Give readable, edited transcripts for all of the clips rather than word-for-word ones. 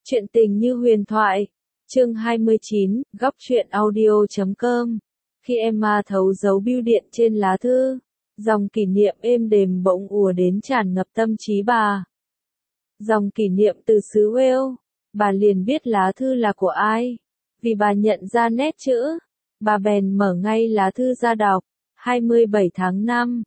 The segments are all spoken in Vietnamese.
Chuyện tình như huyền thoại. Chương 29, góc truyện audio.com. Khi Emma thấu dấu bưu điện trên lá thư, dòng kỷ niệm êm đềm bỗng ùa đến tràn ngập tâm trí bà. Dòng kỷ niệm từ xứ Wales, bà liền biết lá thư là của ai. Vì bà nhận ra nét chữ, bà bèn mở ngay lá thư ra đọc. 27 tháng 5,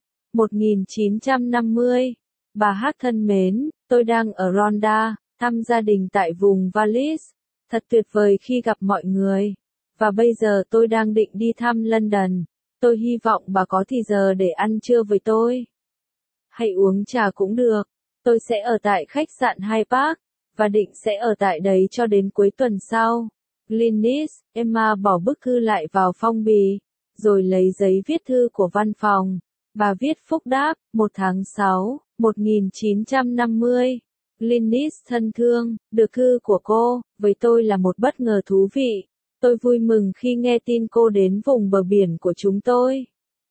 1950. Bà hát thân mến, tôi đang ở Ronda, thăm gia đình tại vùng Vallis. Thật tuyệt vời khi gặp mọi người. Và bây giờ tôi đang định đi thăm London. Tôi hy vọng bà có thì giờ để ăn trưa với tôi. Hay uống trà cũng được. Tôi sẽ ở tại khách sạn Hyde Park, và định sẽ ở tại đấy cho đến cuối tuần sau. Glynis. Emma bỏ bức thư lại vào phong bì, rồi lấy giấy viết thư của văn phòng. Bà viết phúc đáp, 1 tháng 6, 1950. Glynis thân thương, được thư của cô, với tôi là một bất ngờ thú vị. Tôi vui mừng khi nghe tin cô đến vùng bờ biển của chúng tôi.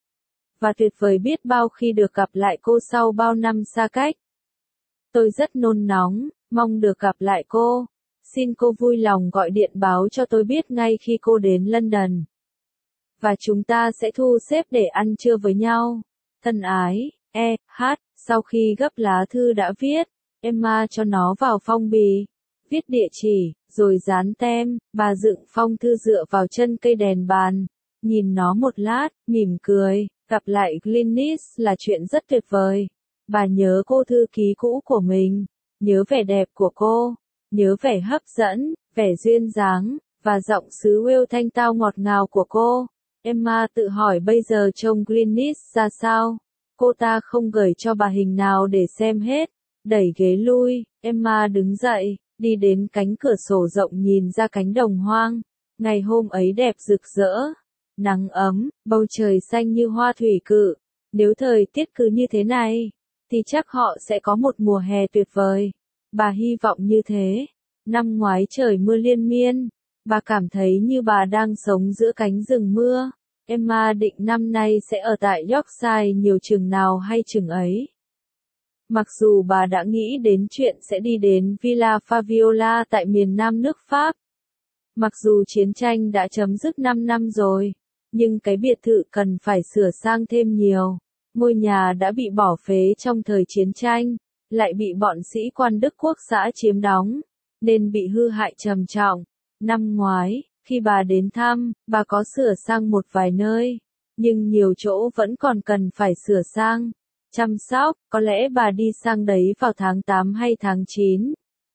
Và tuyệt vời biết bao khi được gặp lại cô sau bao năm xa cách. Tôi rất nôn nóng, mong được gặp lại cô. Xin cô vui lòng gọi điện báo cho tôi biết ngay khi cô đến London. Và chúng ta sẽ thu xếp để ăn trưa với nhau. Thân ái, E.H. Sau khi gấp lá thư đã viết, Emma cho nó vào phong bì, viết địa chỉ, rồi dán tem. Bà dựng phong thư dựa vào chân cây đèn bàn, nhìn nó một lát, mỉm cười. Gặp lại Glynis là chuyện rất tuyệt vời. Bà nhớ cô thư ký cũ của mình, nhớ vẻ đẹp của cô, nhớ vẻ hấp dẫn, vẻ duyên dáng, và giọng xứ Wales thanh tao ngọt ngào của cô. Emma tự hỏi bây giờ trông Glynis ra sao. Cô ta không gửi cho bà hình nào để xem hết. Đẩy ghế lui, Emma đứng dậy, đi đến cánh cửa sổ rộng nhìn ra cánh đồng hoang. Ngày hôm ấy đẹp rực rỡ, nắng ấm, bầu trời xanh như hoa thủy cự. Nếu thời tiết cứ như thế này, thì chắc họ sẽ có một mùa hè tuyệt vời. Bà hy vọng như thế. Năm ngoái trời mưa liên miên, bà cảm thấy như bà đang sống giữa cánh rừng mưa. Emma định năm nay sẽ ở tại Yorkshire nhiều chừng nào hay chừng ấy. Mặc dù bà đã nghĩ đến chuyện sẽ đi đến Villa Fabiola tại miền Nam nước Pháp. Mặc dù chiến tranh đã chấm dứt 5 năm rồi, nhưng cái biệt thự cần phải sửa sang thêm nhiều. Ngôi nhà đã bị bỏ phế trong thời chiến tranh, lại bị bọn sĩ quan Đức Quốc xã chiếm đóng, nên bị hư hại trầm trọng. Năm ngoái, khi bà đến thăm, bà có sửa sang một vài nơi, nhưng nhiều chỗ vẫn còn cần phải sửa sang, chăm sóc. Có lẽ bà đi sang đấy vào tháng 8 hay tháng 9.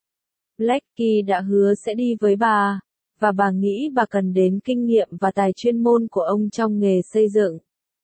Blackie đã hứa sẽ đi với bà, và bà nghĩ bà cần đến kinh nghiệm và tài chuyên môn của ông trong nghề xây dựng.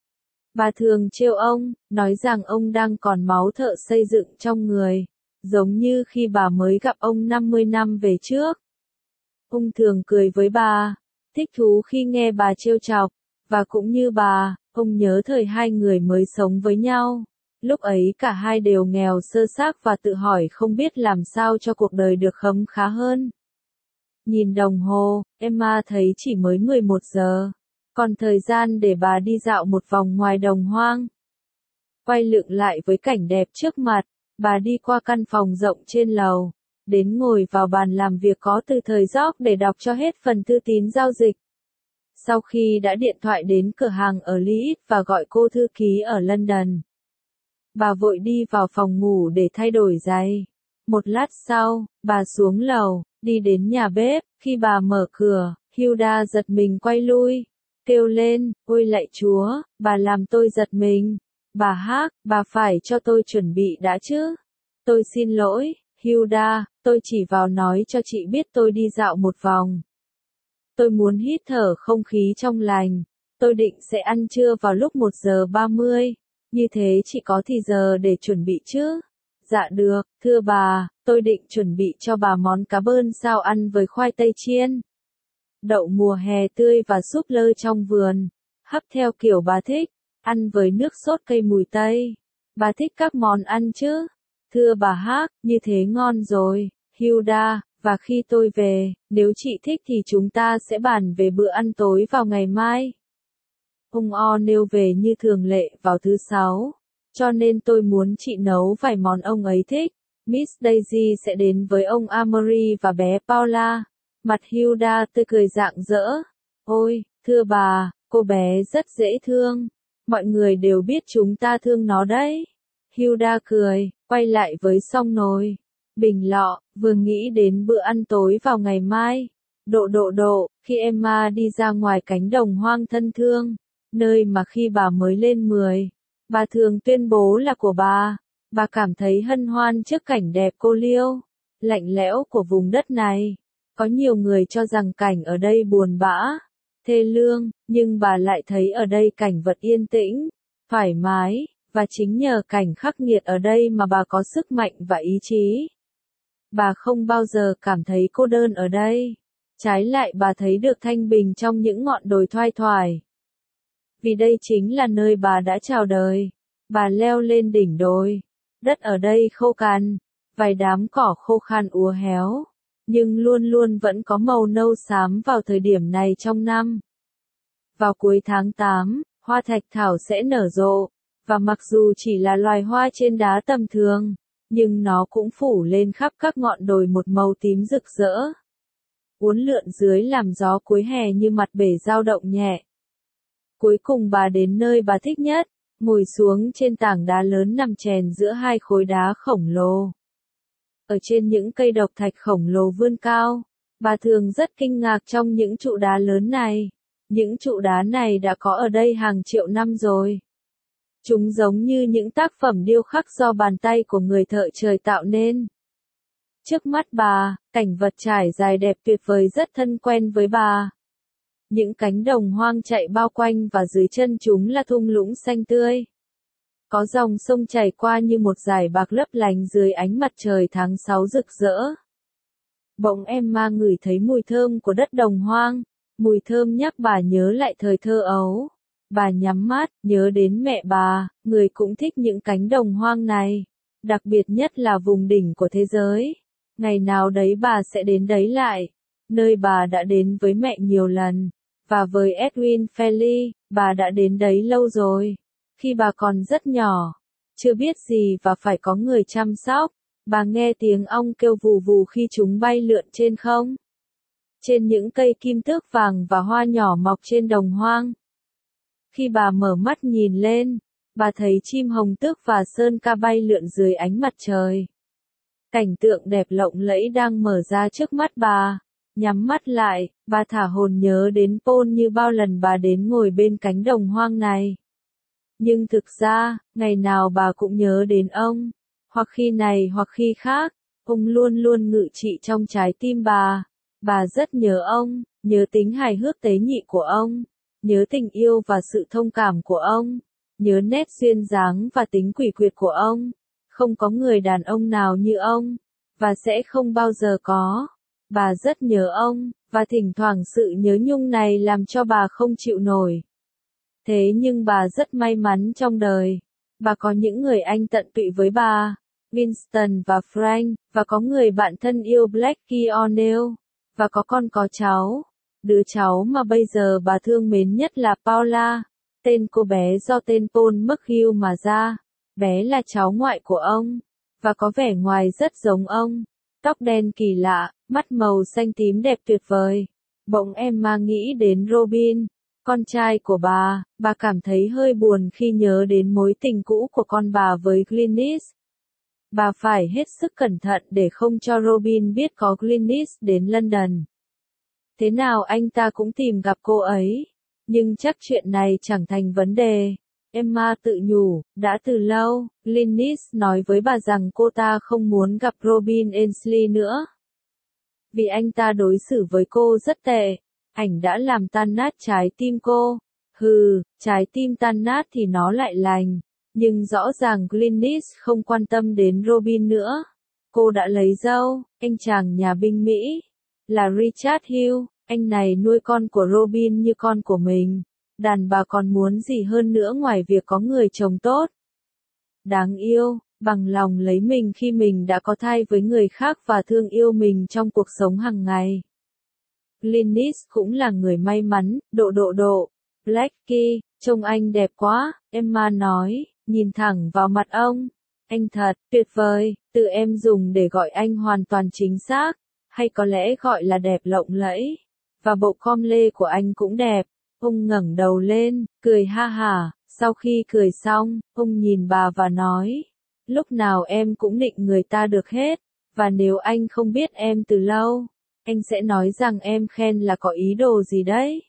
Bà thường trêu ông, nói rằng ông đang còn máu thợ xây dựng trong người, giống như khi bà mới gặp ông 50 năm về trước. Ông thường cười với bà, thích thú khi nghe bà trêu chọc, và cũng như bà, ông nhớ thời hai người mới sống với nhau. Lúc ấy cả hai đều nghèo sơ xác và tự hỏi không biết làm sao cho cuộc đời được khấm khá hơn. Nhìn đồng hồ, Emma thấy chỉ mới 11 giờ, còn thời gian để bà đi dạo một vòng ngoài đồng hoang. Quay lưng lại với cảnh đẹp trước mặt, bà đi qua căn phòng rộng trên lầu, đến ngồi vào bàn làm việc có từ thời George để đọc cho hết phần thư tín giao dịch. Sau khi đã điện thoại đến cửa hàng ở Leeds và gọi cô thư ký ở London, bà vội đi vào phòng ngủ để thay đổi giày. Một lát sau, bà xuống lầu, đi đến nhà bếp. Khi bà mở cửa, Hilda giật mình quay lui, kêu lên, ôi lạy Chúa, bà làm tôi giật mình. Bà hát, bà phải cho tôi chuẩn bị đã chứ. Tôi xin lỗi, Hilda, tôi chỉ vào nói cho chị biết tôi đi dạo một vòng. Tôi muốn hít thở không khí trong lành. Tôi định sẽ ăn trưa vào lúc 1 giờ 30. Như thế chị có thì giờ để chuẩn bị chứ? Dạ được, thưa bà, tôi định chuẩn bị cho bà món cá bơn sao ăn với khoai tây chiên, đậu mùa hè tươi và súp lơ trong vườn, hấp theo kiểu bà thích, ăn với nước sốt cây mùi tây. Bà thích các món ăn chứ? Thưa bà hát, như thế ngon rồi, Hilda, và khi tôi về, nếu chị thích thì chúng ta sẽ bàn về bữa ăn tối vào ngày mai. Ông O'Neill về như thường lệ vào thứ Sáu, cho nên tôi muốn chị nấu vài món ông ấy thích. Miss Daisy sẽ đến với ông Amory và bé Paula. Mặt Hilda tươi cười rạng rỡ. Ôi, thưa bà, cô bé rất dễ thương. Mọi người đều biết chúng ta thương nó đấy. Hilda cười, quay lại với song nồi. Bình lọ, vừa nghĩ đến bữa ăn tối vào ngày mai. Khi Emma đi ra ngoài cánh đồng hoang thân thương, nơi mà khi bà mới lên 10, bà thường tuyên bố là của bà cảm thấy hân hoan trước cảnh đẹp cô liêu, lạnh lẽo của vùng đất này. Có nhiều người cho rằng cảnh ở đây buồn bã, thê lương, nhưng bà lại thấy ở đây cảnh vật yên tĩnh, thoải mái, và chính nhờ cảnh khắc nghiệt ở đây mà bà có sức mạnh và ý chí. Bà không bao giờ cảm thấy cô đơn ở đây. Trái lại bà thấy được thanh bình trong những ngọn đồi thoai thoải. Vì đây chính là nơi bà đã chào đời. Bà leo lên đỉnh đồi. Đất ở đây khô cằn, vài đám cỏ khô khan úa héo, nhưng luôn luôn vẫn có màu nâu xám vào thời điểm này trong năm. Vào cuối tháng 8, hoa thạch thảo sẽ nở rộ, và mặc dù chỉ là loài hoa trên đá tầm thường, nhưng nó cũng phủ lên khắp các ngọn đồi một màu tím rực rỡ. Uốn lượn dưới làm gió cuối hè như mặt bể dao động nhẹ. Cuối cùng bà đến nơi bà thích nhất, ngồi xuống trên tảng đá lớn nằm chèn giữa hai khối đá khổng lồ. Ở trên những cây độc thạch khổng lồ vươn cao, bà thường rất kinh ngạc trong những trụ đá lớn này. Những trụ đá này đã có ở đây hàng triệu năm rồi. Chúng giống như những tác phẩm điêu khắc do bàn tay của người thợ trời tạo nên. Trước mắt bà, cảnh vật trải dài đẹp tuyệt vời rất thân quen với bà. Những cánh đồng hoang chạy bao quanh và dưới chân chúng là thung lũng xanh tươi. Có dòng sông chảy qua như một dải bạc lấp lánh dưới ánh mặt trời tháng 6 rực rỡ. Bỗng Emma ngửi thấy mùi thơm của đất đồng hoang, mùi thơm nhắc bà nhớ lại thời thơ ấu. Bà nhắm mắt, nhớ đến mẹ bà, người cũng thích những cánh đồng hoang này, đặc biệt nhất là vùng đỉnh của thế giới. Ngày nào đấy bà sẽ đến đấy lại, nơi bà đã đến với mẹ nhiều lần, và với Edwin Felly, bà đã đến đấy lâu rồi. Khi bà còn rất nhỏ, chưa biết gì và phải có người chăm sóc, bà nghe tiếng ong kêu vù vù khi chúng bay lượn trên không. Trên những cây kim tước vàng và hoa nhỏ mọc trên đồng hoang. Khi bà mở mắt nhìn lên, bà thấy chim hồng tước và sơn ca bay lượn dưới ánh mặt trời. Cảnh tượng đẹp lộng lẫy đang mở ra trước mắt bà. Nhắm mắt lại, bà thả hồn nhớ đến Paul như bao lần bà đến ngồi bên cánh đồng hoang này. Nhưng thực ra, ngày nào bà cũng nhớ đến ông. Hoặc khi này hoặc khi khác, ông luôn luôn ngự trị trong trái tim bà. Bà rất nhớ ông, nhớ tính hài hước tế nhị của ông, nhớ tình yêu và sự thông cảm của ông, nhớ nét duyên dáng và tính quỷ quyệt của ông. Không có người đàn ông nào như ông, và sẽ không bao giờ có. Bà rất nhớ ông, và thỉnh thoảng sự nhớ nhung này làm cho bà không chịu nổi. Thế nhưng bà rất may mắn trong đời. Bà có những người anh tận tụy với bà, Winston và Frank, và có người bạn thân yêu Blackie O'Neil, và có con có cháu. Đứa cháu mà bây giờ bà thương mến nhất là Paula, tên cô bé do tên Paul McHugh mà ra. Bé là cháu ngoại của ông, và có vẻ ngoài rất giống ông. Tóc đen kỳ lạ, mắt màu xanh tím đẹp tuyệt vời. Bỗng Emma nghĩ đến Robin, con trai của bà cảm thấy hơi buồn khi nhớ đến mối tình cũ của con bà với Glynis. Bà phải hết sức cẩn thận để không cho Robin biết có Glynis đến London. Thế nào anh ta cũng tìm gặp cô ấy, nhưng chắc chuyện này chẳng thành vấn đề. Emma tự nhủ, đã từ lâu, Glynis nói với bà rằng cô ta không muốn gặp Robin Ainsley nữa. Vì anh ta đối xử với cô rất tệ, ảnh đã làm tan nát trái tim cô. Hừ, trái tim tan nát thì nó lại lành. Nhưng rõ ràng Glynis không quan tâm đến Robin nữa. Cô đã lấy dâu, anh chàng nhà binh Mỹ, là Richard Hill, anh này nuôi con của Robin như con của mình. Đàn bà còn muốn gì hơn nữa ngoài việc có người chồng tốt. Đáng yêu, bằng lòng lấy mình khi mình đã có thai với người khác và thương yêu mình trong cuộc sống hàng ngày. Glynis cũng là người may mắn, Blackie, trông anh đẹp quá, Emma nói, nhìn thẳng vào mặt ông. Anh thật tuyệt vời, Từ em dùng để gọi anh hoàn toàn chính xác, hay có lẽ gọi là đẹp lộng lẫy. Và bộ com lê của anh cũng đẹp. Ông ngẩng đầu lên, cười ha hả. Sau khi cười xong, ông nhìn bà và nói, lúc nào em cũng nịnh người ta được hết, và nếu anh không biết em từ lâu, anh sẽ nói rằng em khen là có ý đồ gì đấy.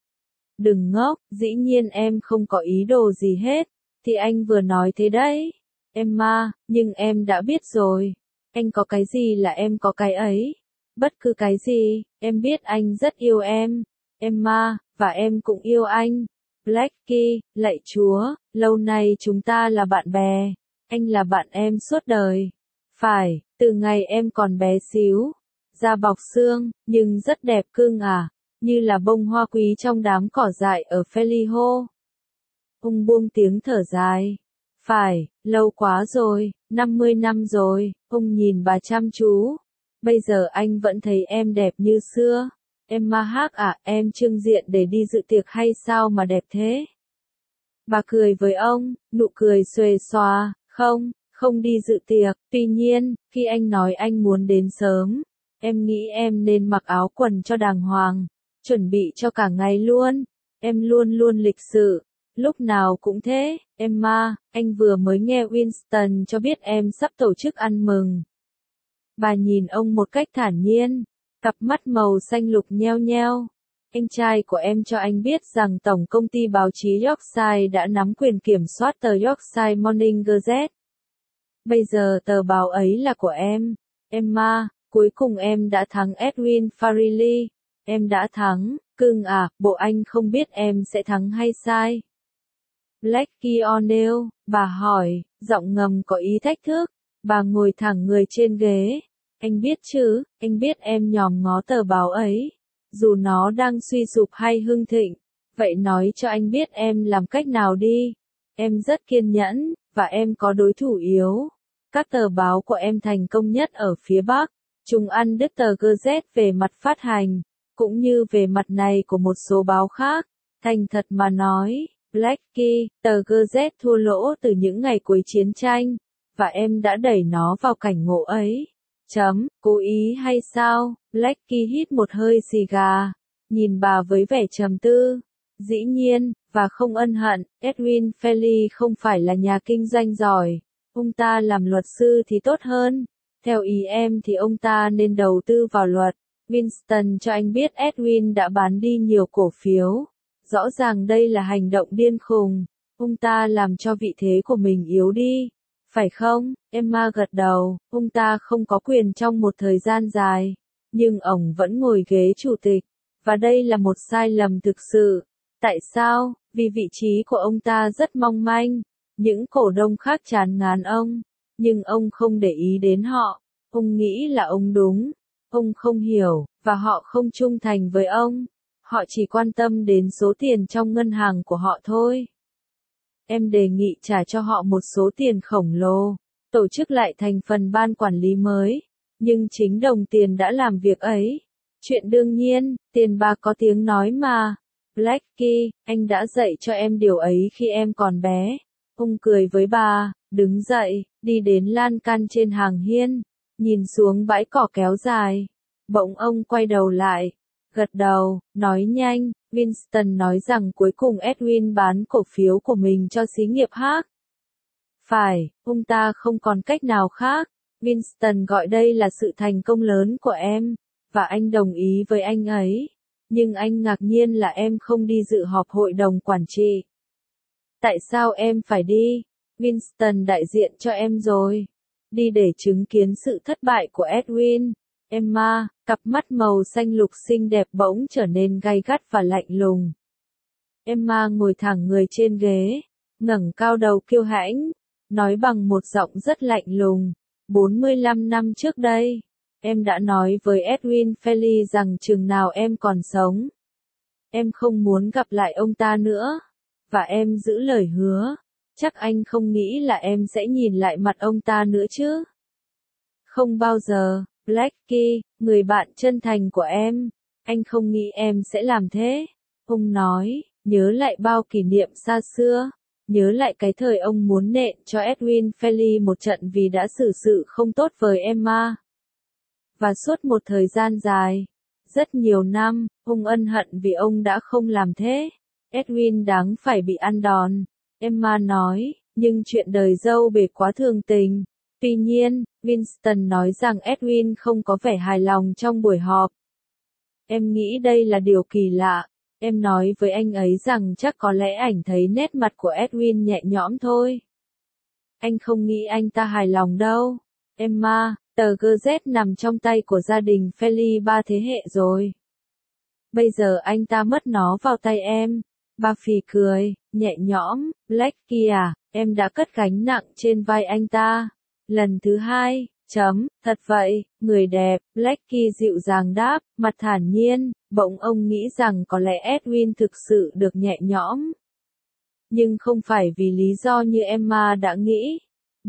Đừng ngốc, dĩ nhiên em không có ý đồ gì hết, thì anh vừa nói thế đấy. Emma, nhưng em đã biết rồi, anh có cái gì là em có cái ấy. Bất cứ cái gì, em biết anh rất yêu em, Emma, và em cũng yêu anh. Blackie, lạy Chúa, lâu nay chúng ta là bạn bè, anh là bạn em suốt đời. Phải, từ ngày em còn bé xíu, da bọc xương, nhưng rất đẹp cưng à, như là bông hoa quý trong đám cỏ dại ở Feliho. Ông buông tiếng thở dài. Phải, lâu quá rồi, 50 năm rồi, ông nhìn bà chăm chú. Bây giờ anh vẫn thấy em đẹp như xưa. Emma Hart à, em trưng diện để đi dự tiệc hay sao mà đẹp thế? Bà cười với ông, nụ cười xuề xòa, không đi dự tiệc. Tuy nhiên, khi anh nói anh muốn đến sớm, em nghĩ em nên mặc áo quần cho đàng hoàng, chuẩn bị cho cả ngày luôn. Em luôn luôn lịch sự, lúc nào cũng thế. Emma, anh vừa mới nghe Winston cho biết em sắp tổ chức ăn mừng. Bà nhìn ông một cách thản nhiên, cặp mắt màu xanh lục nheo nheo. Anh trai của em cho anh biết rằng Tổng công ty báo chí Yorkshire đã nắm quyền kiểm soát tờ Yorkshire Morning Gazette. Bây giờ tờ báo ấy là của em. Emma, cuối cùng em đã thắng Edwin Farrelly. Em đã thắng, cưng à, bộ anh không biết em sẽ thắng hay sai. Blackie O'Neil, bà hỏi, giọng ngầm có ý thách thức. Bà ngồi thẳng người trên ghế. Anh biết chứ, anh biết em nhòm ngó tờ báo ấy. Dù nó đang suy sụp hay hưng thịnh. Vậy nói cho anh biết em làm cách nào đi. Em rất kiên nhẫn, và em có đối thủ yếu. Các tờ báo của em thành công nhất ở phía Bắc. Chúng ăn đứt tờ Gazette về mặt phát hành, cũng như về mặt này của một số báo khác. Thành thật mà nói, Blackie, tờ Gazette thua lỗ từ những ngày cuối chiến tranh, và em đã đẩy nó vào cảnh ngộ ấy. Cố ý hay sao? Blackie hít một hơi xì gà, nhìn bà với vẻ trầm tư. Dĩ nhiên, và không ân hận, Edwin Farrelly không phải là nhà kinh doanh giỏi. Ông ta làm luật sư thì tốt hơn. Theo ý em thì ông ta nên đầu tư vào luật. Winston cho anh biết Edwin đã bán đi nhiều cổ phiếu. Rõ ràng đây là hành động điên khùng. Ông ta làm cho vị thế của mình yếu đi. Phải không? Emma gật đầu. Ông ta không có quyền trong một thời gian dài. Nhưng ông vẫn ngồi ghế chủ tịch. Và đây là một sai lầm thực sự. Tại sao? Vì vị trí của ông ta rất mong manh. Những cổ đông khác chán ngán ông. Nhưng ông không để ý đến họ. Ông nghĩ là ông đúng. Ông không hiểu, và họ không trung thành với ông. Họ chỉ quan tâm đến số tiền trong ngân hàng của họ thôi. Em đề nghị trả cho họ một số tiền khổng lồ, tổ chức lại thành phần ban quản lý mới. Nhưng chính đồng tiền đã làm việc ấy. Chuyện đương nhiên, tiền bạc có tiếng nói mà. Blackie, anh đã dạy cho em điều ấy khi em còn bé. Ông cười với bà, đứng dậy, đi đến lan can trên hàng hiên, nhìn xuống bãi cỏ kéo dài. Bỗng ông quay đầu lại, gật đầu, nói nhanh. Winston nói rằng cuối cùng Edwin bán cổ phiếu của mình cho xí nghiệp khác. Phải, ông ta không còn cách nào khác. Winston gọi đây là sự thành công lớn của em, và anh đồng ý với anh ấy. Nhưng anh ngạc nhiên là em không đi dự họp hội đồng quản trị. Tại sao em phải đi? Winston đại diện cho em rồi. Đi để chứng kiến sự thất bại của Edwin. Emma, cặp mắt màu xanh lục xinh đẹp bỗng trở nên gay gắt và lạnh lùng. Emma ngồi thẳng người trên ghế, ngẩng cao đầu kiêu hãnh, nói bằng một giọng rất lạnh lùng. 45 năm trước đây, em đã nói với Edwin Farrelly rằng chừng nào em còn sống, em không muốn gặp lại ông ta nữa. Và em giữ lời hứa. Chắc anh không nghĩ là em sẽ nhìn lại mặt ông ta nữa chứ? Không bao giờ, Blackie, người bạn chân thành của em. Anh không nghĩ em sẽ làm thế. Ông nói, nhớ lại bao kỷ niệm xa xưa. Nhớ lại cái thời ông muốn nện cho Edwin Felly một trận vì đã xử sự không tốt với Emma. Và suốt một thời gian dài, rất nhiều năm, ông ân hận vì ông đã không làm thế. Edwin đáng phải bị ăn đòn, Emma nói, nhưng chuyện đời dâu bể quá thường tình. Tuy nhiên, Winston nói rằng Edwin không có vẻ hài lòng trong buổi họp. Em nghĩ đây là điều kỳ lạ. Em nói với anh ấy rằng chắc có lẽ ảnh thấy nét mặt của Edwin nhẹ nhõm thôi. Anh không nghĩ anh ta hài lòng đâu. Emma, tờ Gazette nằm trong tay của gia đình Felly 3 thế hệ rồi. Bây giờ anh ta mất nó vào tay em. Bà phì cười, nhẹ nhõm, Blackie à, em đã cất gánh nặng trên vai anh ta. Lần thứ 2, thật vậy, người đẹp, Blackie dịu dàng đáp, mặt thản nhiên, bỗng ông nghĩ rằng có lẽ Edwin thực sự được nhẹ nhõm. Nhưng không phải vì lý do như Emma đã nghĩ.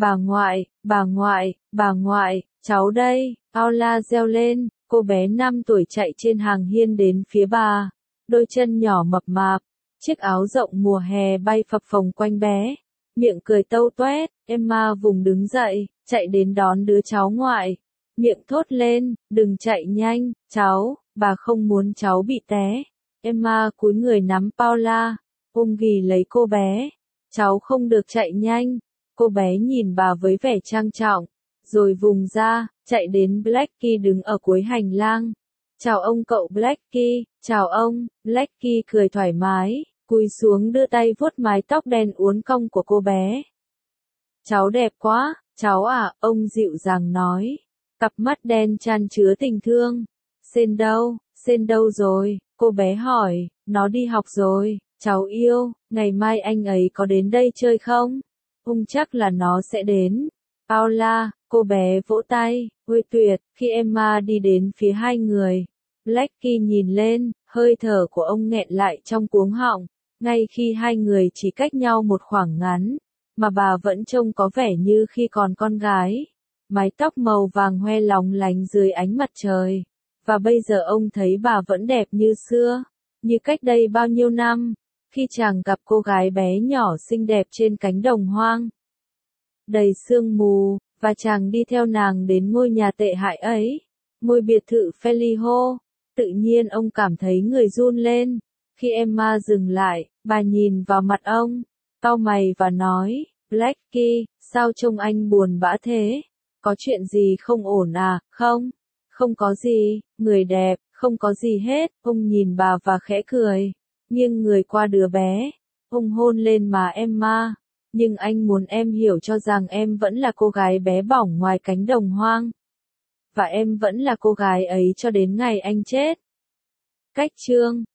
Bà ngoại, cháu đây, Paula reo lên, cô bé 5 tuổi chạy trên hàng hiên đến phía bà, đôi chân nhỏ mập mạp, chiếc áo rộng mùa hè bay phập phồng quanh bé, miệng cười tâu toét. Emma vùng đứng dậy, chạy đến đón đứa cháu ngoại, miệng thốt lên, đừng chạy nhanh, cháu, bà không muốn cháu bị té. Emma cúi người nắm Paula, ôm ghì lấy cô bé, cháu không được chạy nhanh. Cô bé nhìn bà với vẻ trang trọng, rồi vùng ra, chạy đến Blackie đứng ở cuối hành lang. Chào ông cậu Blackie, chào ông, Blackie cười thoải mái, cúi xuống đưa tay vuốt mái tóc đen uốn cong của cô bé. Cháu đẹp quá, cháu à, ông dịu dàng nói, cặp mắt đen chan chứa tình thương. Sen đâu rồi, cô bé hỏi, nó đi học rồi, cháu yêu, ngày mai anh ấy có đến đây chơi không? Ông chắc là nó sẽ đến. Paula, cô bé vỗ tay, ôi tuyệt, khi Emma đi đến phía hai người. Blackie nhìn lên, hơi thở của ông nghẹn lại trong cuống họng, ngay khi hai người chỉ cách nhau một khoảng ngắn, mà bà vẫn trông có vẻ như khi còn con gái. Mái tóc màu vàng hoe lóng lánh dưới ánh mặt trời. Và bây giờ ông thấy bà vẫn đẹp như xưa, như cách đây bao nhiêu năm, khi chàng gặp cô gái bé nhỏ xinh đẹp trên cánh đồng hoang đầy sương mù, và chàng đi theo nàng đến ngôi nhà tệ hại ấy, ngôi biệt thự Feliho. Tự nhiên ông cảm thấy người run lên. Khi Emma dừng lại, bà nhìn vào mặt ông, cau mày và nói, Blackie, sao trông anh buồn bã thế? Có chuyện gì không ổn à? Không, không có gì, người đẹp, không có gì hết. Ông nhìn bà và khẽ cười, nghiêng người qua đứa bé. Ông hôn lên má Emma. Nhưng anh muốn em hiểu cho rằng em vẫn là cô gái bé bỏng ngoài cánh đồng hoang. Và em vẫn là cô gái ấy cho đến ngày anh chết. Cách chương